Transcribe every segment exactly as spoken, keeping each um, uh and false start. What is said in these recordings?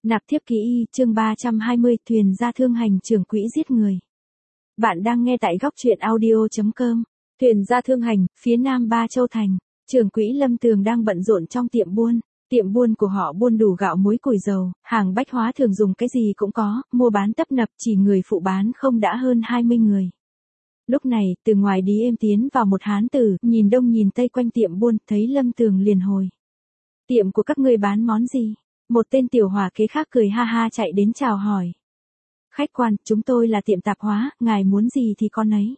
Nạp thiếp ký y, chương ba trăm hai mươi, thuyền gia thương hành trưởng quỹ giết người. Bạn đang nghe tại góc truyện audio chấm com. Thuyền gia thương hành, phía nam Ba Châu Thành. Trưởng quỹ Lâm Tường đang bận rộn trong tiệm buôn. Tiệm buôn của họ buôn đủ gạo muối củi dầu, hàng bách hóa thường dùng cái gì cũng có, mua bán tấp nập, chỉ người phụ bán không đã hơn hai mươi người. Lúc này, từ ngoài đi êm tiến vào một hán tử, nhìn đông nhìn tây quanh tiệm buôn, thấy Lâm Tường liền hồi. Tiệm của các ngươi bán món gì? Một tên tiểu hòa kế khác cười ha ha chạy đến chào hỏi. Khách quan, chúng tôi là tiệm tạp hóa, ngài muốn gì thì con ấy.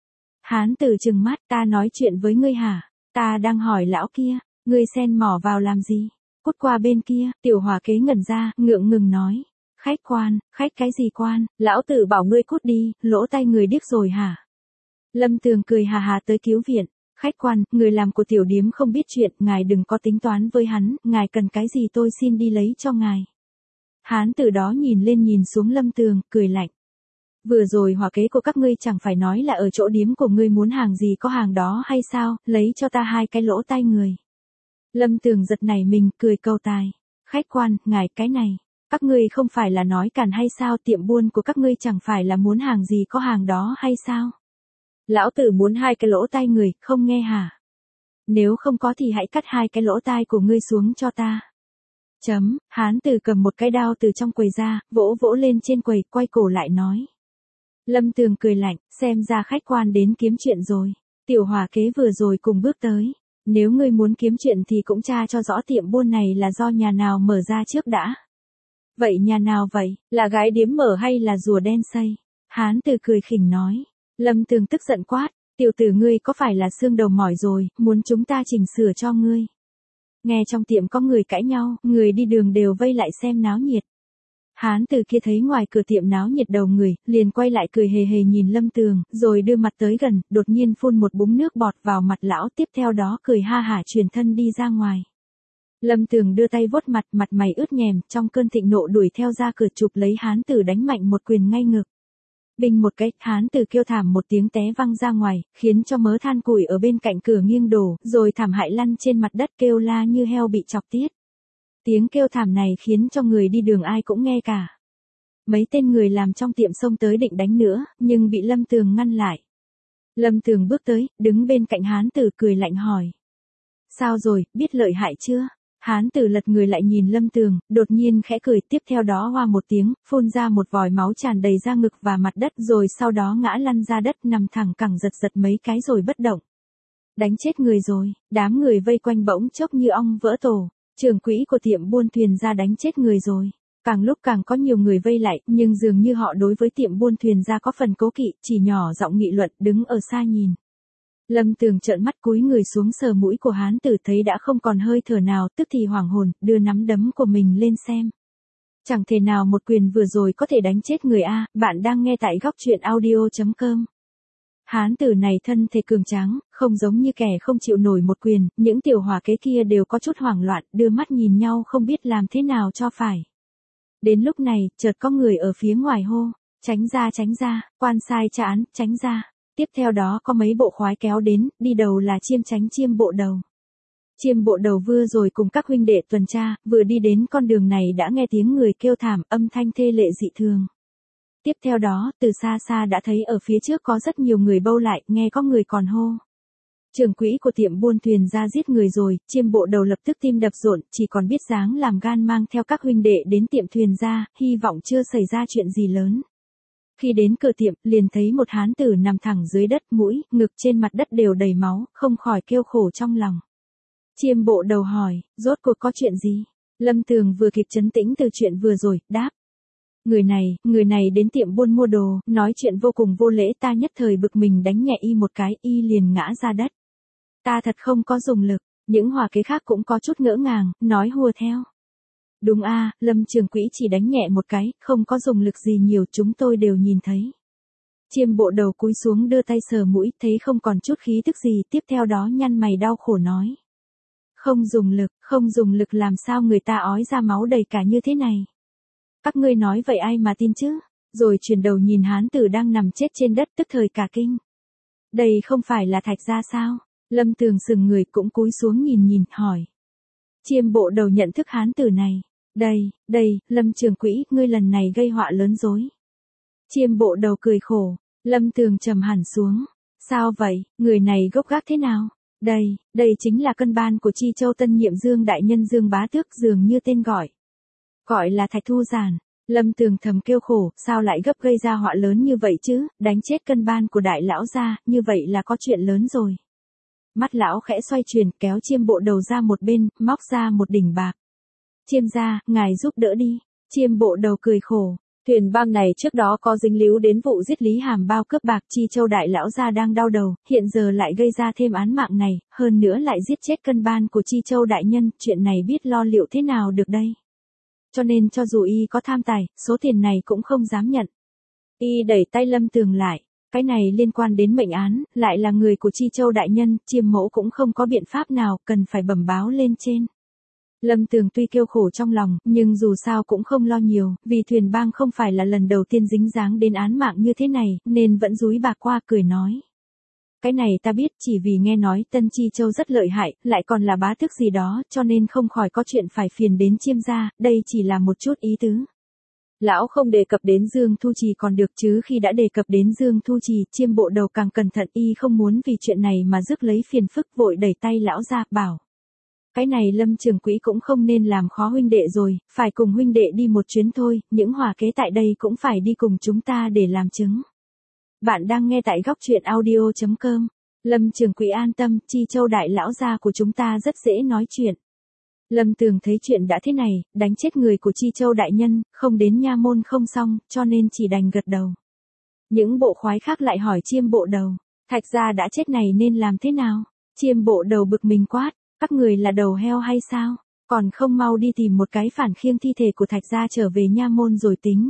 Hán tử trừng mắt, ta nói chuyện với ngươi hả? Ta đang hỏi lão kia, ngươi xen mỏ vào làm gì? Cút qua bên kia, tiểu hòa kế ngẩn ra, ngượng ngừng nói. Khách quan, khách cái gì quan, lão tử bảo ngươi cút đi, lỗ tay người điếc rồi hả? Lâm Tường cười hà hà tới cứu viện. Khách quan, người làm của tiểu điếm không biết chuyện, ngài đừng có tính toán với hắn, ngài cần cái gì tôi xin đi lấy cho ngài. Hán tử đó nhìn lên nhìn xuống Lâm Tường, cười lạnh. Vừa rồi hòa kế của các ngươi chẳng phải nói là ở chỗ điếm của ngươi muốn hàng gì có hàng đó hay sao, lấy cho ta hai cái lỗ tai người. Lâm Tường giật nảy mình, cười câu tài. Khách quan, ngài cái này, các ngươi không phải là nói càn hay sao, tiệm buôn của các ngươi chẳng phải là muốn hàng gì có hàng đó hay sao? Lão tử muốn hai cái lỗ tai người, không nghe hả? Nếu không có thì hãy cắt hai cái lỗ tai của ngươi xuống cho ta. Chấm, hán tử cầm một cái đao từ trong quầy ra, vỗ vỗ lên trên quầy, quay cổ lại nói. Lâm Tường cười lạnh, xem ra khách quan đến kiếm chuyện rồi. Tiểu hòa kế vừa rồi cùng bước tới. Nếu ngươi muốn kiếm chuyện thì cũng tra cho rõ tiệm buôn này là do nhà nào mở ra trước đã. Vậy nhà nào vậy, là gái điếm mở hay là rùa đen xây? Hán tử cười khỉnh nói. Lâm Tường tức giận quát, tiểu tử ngươi có phải là xương đầu mỏi rồi, muốn chúng ta chỉnh sửa cho ngươi. Nghe trong tiệm có người cãi nhau, người đi đường đều vây lại xem náo nhiệt. Hán tử kia thấy ngoài cửa tiệm náo nhiệt đầu người, liền quay lại cười hề hề nhìn Lâm Tường, rồi đưa mặt tới gần, đột nhiên phun một búng nước bọt vào mặt lão, tiếp theo đó cười ha hả chuyển thân đi ra ngoài. Lâm Tường đưa tay vuốt mặt, mặt mày ướt nhèm, trong cơn thịnh nộ đuổi theo ra cửa chụp lấy hán tử đánh mạnh một quyền ngay ngực. Bình một cái, hán tử kêu thảm một tiếng té văng ra ngoài, khiến cho mớ than củi ở bên cạnh cửa nghiêng đổ, rồi thảm hại lăn trên mặt đất kêu la như heo bị chọc tiết. Tiếng kêu thảm này khiến cho người đi đường ai cũng nghe cả. Mấy tên người làm trong tiệm xông tới định đánh nữa, nhưng bị Lâm Tường ngăn lại. Lâm Tường bước tới, đứng bên cạnh hán tử cười lạnh hỏi. Sao rồi, biết lợi hại chưa? Hán tử lật người lại nhìn Lâm Tường, đột nhiên khẽ cười, tiếp theo đó hoa một tiếng, phun ra một vòi máu tràn đầy ra ngực và mặt đất, rồi sau đó ngã lăn ra đất nằm thẳng cẳng giật giật mấy cái rồi bất động. Đánh chết người rồi, đám người vây quanh bỗng chốc như ong vỡ tổ, trưởng quỹ của tiệm buôn thuyền gia đánh chết người rồi. Càng lúc càng có nhiều người vây lại, nhưng dường như họ đối với tiệm buôn thuyền gia có phần cố kỵ, chỉ nhỏ giọng nghị luận, đứng ở xa nhìn. Lâm Tường trợn mắt cúi người xuống sờ mũi của hán tử, thấy đã không còn hơi thở nào, tức thì hoảng hồn, đưa nắm đấm của mình lên xem. Chẳng thể nào một quyền vừa rồi có thể đánh chết người a. Bạn đang nghe tại góc truyện audio chấm com. Hán tử này thân thể cường tráng, không giống như kẻ không chịu nổi một quyền, những tiểu hòa kế kia đều có chút hoảng loạn, đưa mắt nhìn nhau không biết làm thế nào cho phải. Đến lúc này, chợt có người ở phía ngoài hô, tránh ra tránh ra, quan sai tra án, tránh ra. Tiếp theo đó có mấy bộ khoái kéo đến, đi đầu là Chiêm Chánh Chiêm Bộ Đầu. Chiêm Bộ Đầu vừa rồi cùng các huynh đệ tuần tra, vừa đi đến con đường này đã nghe tiếng người kêu thảm, âm thanh thê lệ dị thường. Tiếp theo đó, từ xa xa đã thấy ở phía trước có rất nhiều người bâu lại, nghe có người còn hô. Trưởng quỹ của tiệm buôn thuyền gia giết người rồi, Chiêm Bộ Đầu lập tức tim đập rộn, chỉ còn biết dáng làm gan mang theo các huynh đệ đến tiệm thuyền gia, hy vọng chưa xảy ra chuyện gì lớn. Khi đến cửa tiệm, liền thấy một hán tử nằm thẳng dưới đất, mũi, ngực trên mặt đất đều đầy máu, không khỏi kêu khổ trong lòng. Chiêm Bộ Đầu hỏi, rốt cuộc có chuyện gì? Lâm Tường vừa kịp trấn tĩnh từ chuyện vừa rồi, đáp. Người này, người này đến tiệm buôn mua đồ, nói chuyện vô cùng vô lễ, ta nhất thời bực mình đánh nhẹ y một cái, y liền ngã ra đất. Ta thật không có dùng lực, những hòa kế khác cũng có chút ngỡ ngàng, nói hùa theo. Đúng a, Lâm trưởng quỹ chỉ đánh nhẹ một cái, không có dùng lực gì nhiều, chúng tôi đều nhìn thấy. Chiêm Bộ Đầu cúi xuống đưa tay sờ mũi, thấy không còn chút khí tức gì, tiếp theo đó nhăn mày đau khổ nói. Không dùng lực, không dùng lực làm sao người ta ói ra máu đầy cả như thế này. Các ngươi nói vậy ai mà tin chứ? Rồi chuyển đầu nhìn hán tử đang nằm chết trên đất, tức thời cả kinh. Đây không phải là Thạch gia sao? Lâm Tường sừng người cũng cúi xuống nhìn nhìn, hỏi. Chiêm Bộ Đầu nhận thức hán tử này. Đây, đây, Lâm trưởng quỹ, ngươi lần này gây họa lớn rối. Chiêm bộ đầu cười khổ, Lâm Tường trầm hẳn xuống. Sao vậy, người này gốc gác thế nào? Đây, đây chính là cân ban của Chi Châu tân nhiệm Dương đại nhân Dương Bá Tước, dường như tên gọi. Gọi là Thạch Thu Giản. Lâm Tường thầm kêu khổ, sao lại gấp gây ra họa lớn như vậy chứ, đánh chết cân ban của đại lão gia, như vậy là có chuyện lớn rồi. Mắt lão khẽ xoay chuyển, kéo Chiêm bộ đầu ra một bên, móc ra một đỉnh bạc. Chiêm gia, ngài giúp đỡ đi. Chiêm bộ đầu cười khổ. Thuyền bang này trước đó có dính líu đến vụ giết Lý Hàm bao cướp bạc, Chi Châu đại lão gia đang đau đầu, hiện giờ lại gây ra thêm án mạng này, hơn nữa lại giết chết cân ban của Chi Châu đại nhân, chuyện này biết lo liệu thế nào được đây. Cho nên cho dù y có tham tài, số tiền này cũng không dám nhận. Y đẩy tay Lâm Tường lại, cái này liên quan đến mệnh án, lại là người của Chi Châu đại nhân, Chiêm mẫu cũng không có biện pháp nào, cần phải bẩm báo lên trên. Lâm Tường tuy kêu khổ trong lòng, nhưng dù sao cũng không lo nhiều, vì thuyền bang không phải là lần đầu tiên dính dáng đến án mạng như thế này, nên vẫn dúi bạc qua cười nói. Cái này ta biết, chỉ vì nghe nói Tân Chi Châu rất lợi hại, lại còn là bá tước gì đó, cho nên không khỏi có chuyện phải phiền đến Chiêm gia, đây chỉ là một chút ý tứ. Lão không đề cập đến Dương Thu Trì còn được chứ khi đã đề cập đến Dương Thu Trì, Chiêm bộ đầu càng cẩn thận, y không muốn vì chuyện này mà rước lấy phiền phức, vội đẩy tay lão ra, bảo. Cái này Lâm trưởng quỹ cũng không nên làm khó huynh đệ rồi, phải cùng huynh đệ đi một chuyến thôi, những hòa kế tại đây cũng phải đi cùng chúng ta để làm chứng. Bạn đang nghe tại góc truyện audio chấm com. Lâm trưởng quỹ an tâm, Chi Châu đại lão gia của chúng ta rất dễ nói chuyện. Lâm Tường thấy chuyện đã thế này, đánh chết người của Chi Châu đại nhân, không đến nha môn không xong, cho nên chỉ đành gật đầu. Những bộ khoái khác lại hỏi Chiêm bộ đầu, Thạch gia đã chết này nên làm thế nào? Chiêm bộ đầu bực mình quát, các người là đầu heo hay sao? Còn không mau đi tìm một cái phản khiêng thi thể của Thạch gia trở về nha môn rồi tính.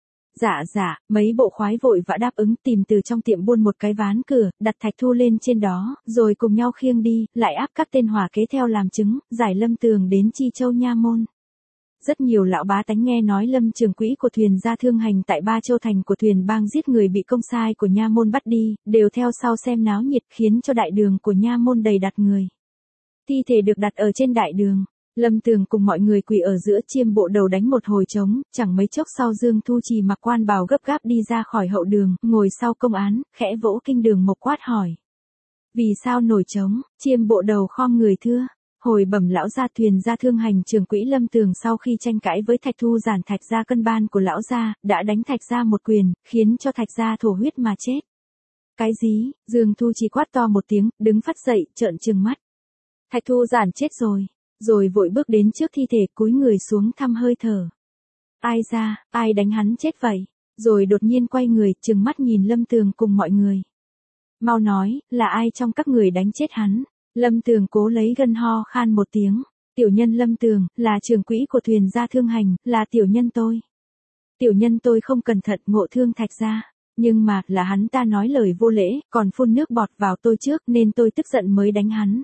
Dạ dạ, mấy bộ khoái vội vã đáp ứng, tìm từ trong tiệm buôn một cái ván cửa, đặt Thạch Thu lên trên đó, rồi cùng nhau khiêng đi, lại áp các tên hỏa kế theo làm chứng, giải Lâm Tường đến Chi Châu nha môn. Rất nhiều lão bá tánh nghe nói Lâm trưởng quỹ của thuyền gia thương hành tại Ba Châu thành của thuyền bang giết người bị công sai của nha môn bắt đi, đều theo sau xem náo nhiệt, khiến cho đại đường của nha môn đầy đặt người. Thi thể được đặt ở trên đại đường. Lâm Tường cùng mọi người quỳ ở giữa, Chiêm bộ đầu đánh một hồi trống, chẳng mấy chốc sau Dương Thu Trì mặc quan bào gấp gáp đi ra khỏi hậu đường, ngồi sau công án, khẽ vỗ kinh đường mộc quát hỏi. Vì sao nổi trống? Chiêm bộ đầu khom người thưa. Hồi bẩm lão gia, thuyền gia thương hành trưởng quỹ Lâm Tường sau khi tranh cãi với Thạch Thu Giản, Thạch gia cân ban của lão gia, đã đánh Thạch gia một quyền, khiến cho Thạch gia thổ huyết mà chết. Cái gì? Dương Thu Trì quát to một tiếng, đứng phắt dậy, trợn trừng mắt. Thạch Thu Giản chết rồi. Rồi vội bước đến trước thi thể, cúi người xuống thăm hơi thở. Ai ra, ai đánh hắn chết vậy? Rồi đột nhiên quay người, trừng mắt nhìn Lâm Tường cùng mọi người. Mau nói, là ai trong các người đánh chết hắn? Lâm Tường cố lấy gân ho khan một tiếng. Tiểu nhân Lâm Tường, là trưởng quỹ của thuyền gia thương hành, là tiểu nhân tôi. Tiểu nhân tôi không cẩn thận ngộ thương Thạch gia. Nhưng mà, là hắn ta nói lời vô lễ, còn phun nước bọt vào tôi trước nên tôi tức giận mới đánh hắn.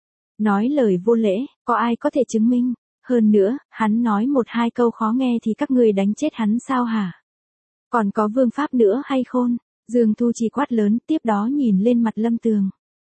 Nói lời vô lễ, có ai có thể chứng minh? Hơn nữa, hắn nói một hai câu khó nghe thì các người đánh chết hắn sao hả? Còn có vương pháp nữa hay khôn? Dương Thu Trì quát lớn, tiếp đó nhìn lên mặt Lâm Tường.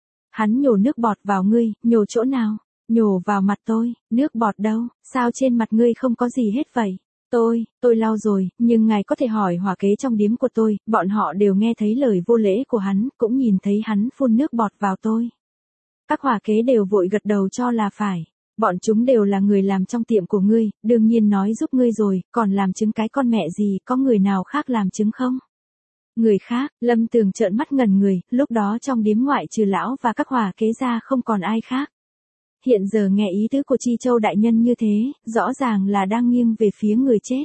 Hắn nhổ nước bọt vào ngươi, nhổ chỗ nào? Nhổ vào mặt tôi, nước bọt đâu, sao trên mặt ngươi không có gì hết vậy? Tôi, tôi lau rồi, nhưng ngài có thể hỏi hỏa kế trong điếm của tôi, bọn họ đều nghe thấy lời vô lễ của hắn, cũng nhìn thấy hắn phun nước bọt vào tôi. Các hỏa kế đều vội gật đầu cho là phải. Bọn chúng đều là người làm trong tiệm của ngươi, đương nhiên nói giúp ngươi rồi, còn làm chứng cái con mẹ gì, có người nào khác làm chứng không? Người khác, Lâm Tường trợn mắt ngẩn người, lúc đó trong điếm ngoại trừ lão và các hỏa kế ra không còn ai khác. Hiện giờ nghe ý tứ của Chi Châu đại nhân như thế, rõ ràng là đang nghiêng về phía người chết.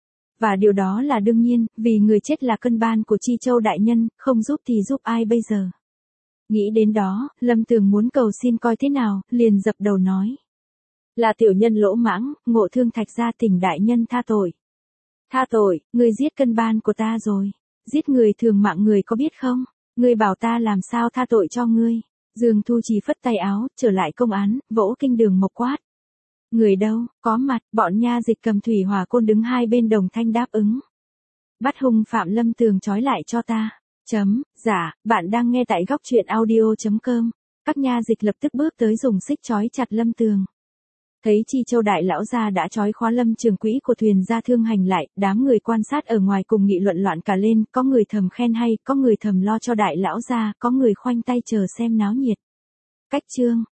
Và điều đó là đương nhiên, vì người chết là cân ban của Chi Châu đại nhân, không giúp thì giúp ai bây giờ? Nghĩ đến đó, Lâm Tường muốn cầu xin coi thế nào, liền dập đầu nói. Là tiểu nhân lỗ mãng, ngộ thương Thạch gia, thỉnh đại nhân tha tội. Tha tội, ngươi giết cân ban của ta rồi. Giết người thường mạng người có biết không? Ngươi bảo ta làm sao tha tội cho ngươi? Dương Thu Trì phất tay áo, trở lại công án, vỗ kinh đường mộc quát. Người đâu, có mặt, bọn nha dịch cầm thủy hỏa côn đứng hai bên đồng thanh đáp ứng. Bắt hung phạm Lâm Tường trói lại cho ta. Chấm, dạ, bạn đang nghe tại góc truyện audio chấm com. Các nha dịch lập tức bước tới dùng xích trói chặt Lâm Tường. Thấy Chi Châu đại lão gia đã trói khóa Lâm Trường Quỹ của thuyền gia thương hành lại, đám người quan sát ở ngoài cùng nghị luận loạn cả lên, có người thầm khen hay, có người thầm lo cho đại lão gia, có người khoanh tay chờ xem náo nhiệt. Cách chương